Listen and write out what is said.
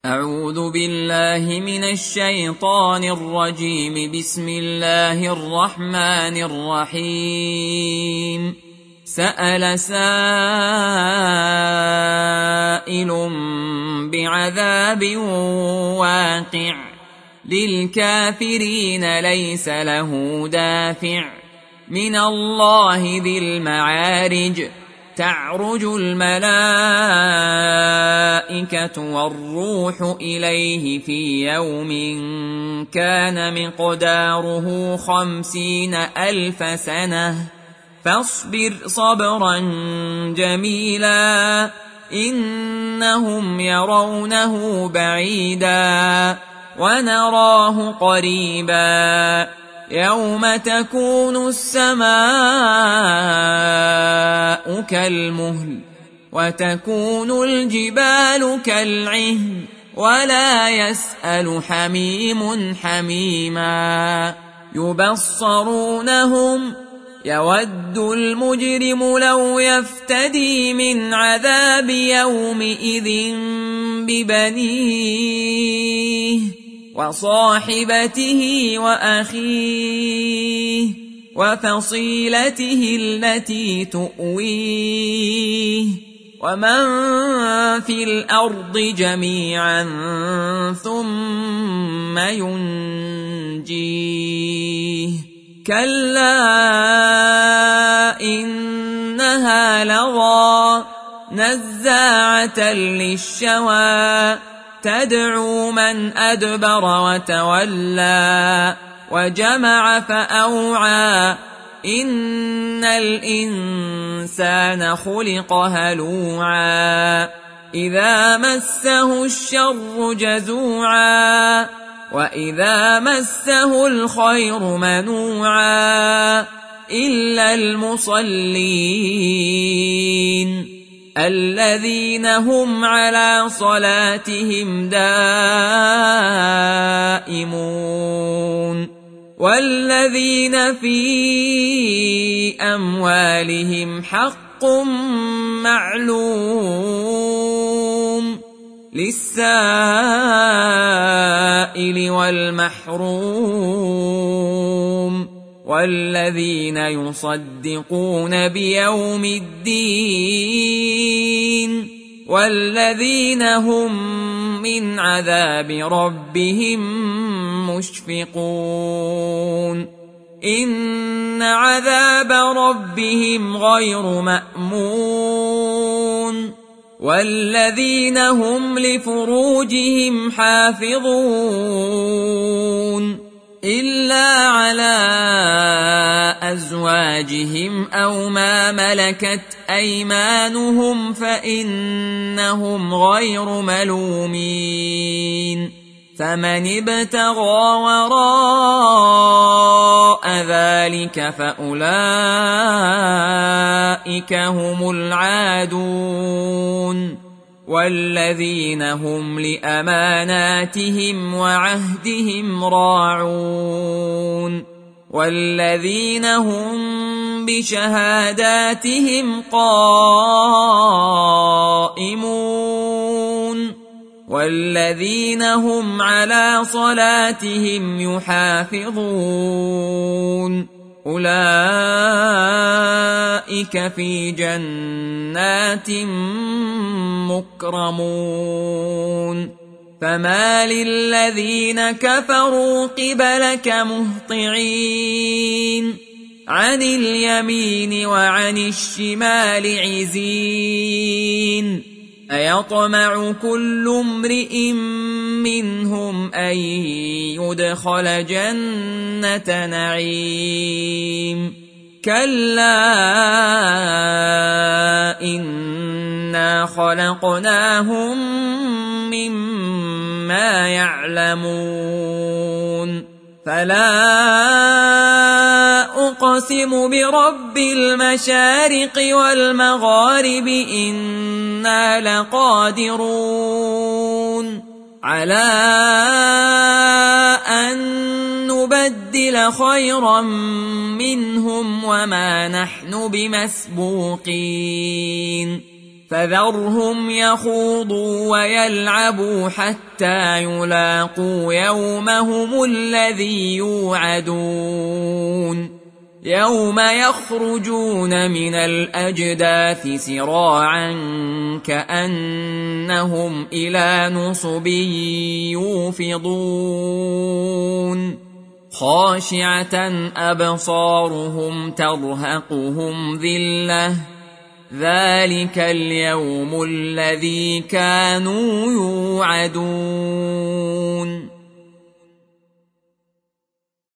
أعوذ بالله من الشيطان الرجيم. بسم الله الرحمن الرحيم. سأل سائل بعذاب واقع للكافرين ليس له دافع من الله ذي المعارج. تعرج الملائكة والروح إليه في يوم كان مقداره 50,000 سنة فاصبر صبرا جميلا إنهم يرونه بعيدا ونراه قريبا يوم تكون السماء كالمهل وتكون الجبال كالعهن ولا يسأل حميم حميما. يبصرونهم يود المجرم لو يفتدي من عذاب يومئذ ببنيه وصاحبته وأخيه وفصيلته التي تؤويه ومن في الأرض جميعا ثم ينجيه. كلا إنها لظى نزاعة للشوى تدعو من أدبر وتولى وجمع فأوعى. إن الإنسان خلق هلوعا إذا مسه الشر جزوعا وإذا مسه الخير منوعا إلا المصلين الذين هم على صلاتهم دائمون والذين في أموالهم حق معلوم للسائل والمحروم والذين يصدقون بيوم الدين والذين هم من عذاب ربهم مشفقون. إن عذاب ربهم غير مأمون والذين هم لفروجهم حافظون إلا على أزواجهم أو ما ملكت أيمانهم فإنهم غير ملومين. فمن ابتغى وراء ذلك فأولئك هم العادون والذين هم لأماناتهم وعهدهم راعون والذين هم بشهاداتهم قائمون والذين هم على صلاتهم يحافظون أولئك في جنات مكرمون. فما للذين كفروا قبلك مهطعين عن اليمين وعن الشمال عزين أيطمع كل امرئ منهم أن يدخل جنة نعيم كلا إنا خلقناهم مما يعلمون. فلا أقسم برب المشارق والمغارب إنا لقادرون على أن نبدل خيرا منهم وما نحن بمسبوقين فذرهم يخوضوا ويلعبوا حتى يلاقوا يومهم الذي يوعدون يوم يخرجون من الأجداث سراعا كأنهم إلى نصب يوفضون خاشعة أبصارهم ترهقهم ذلة ذلك اليوم الذي كانوا يوعدون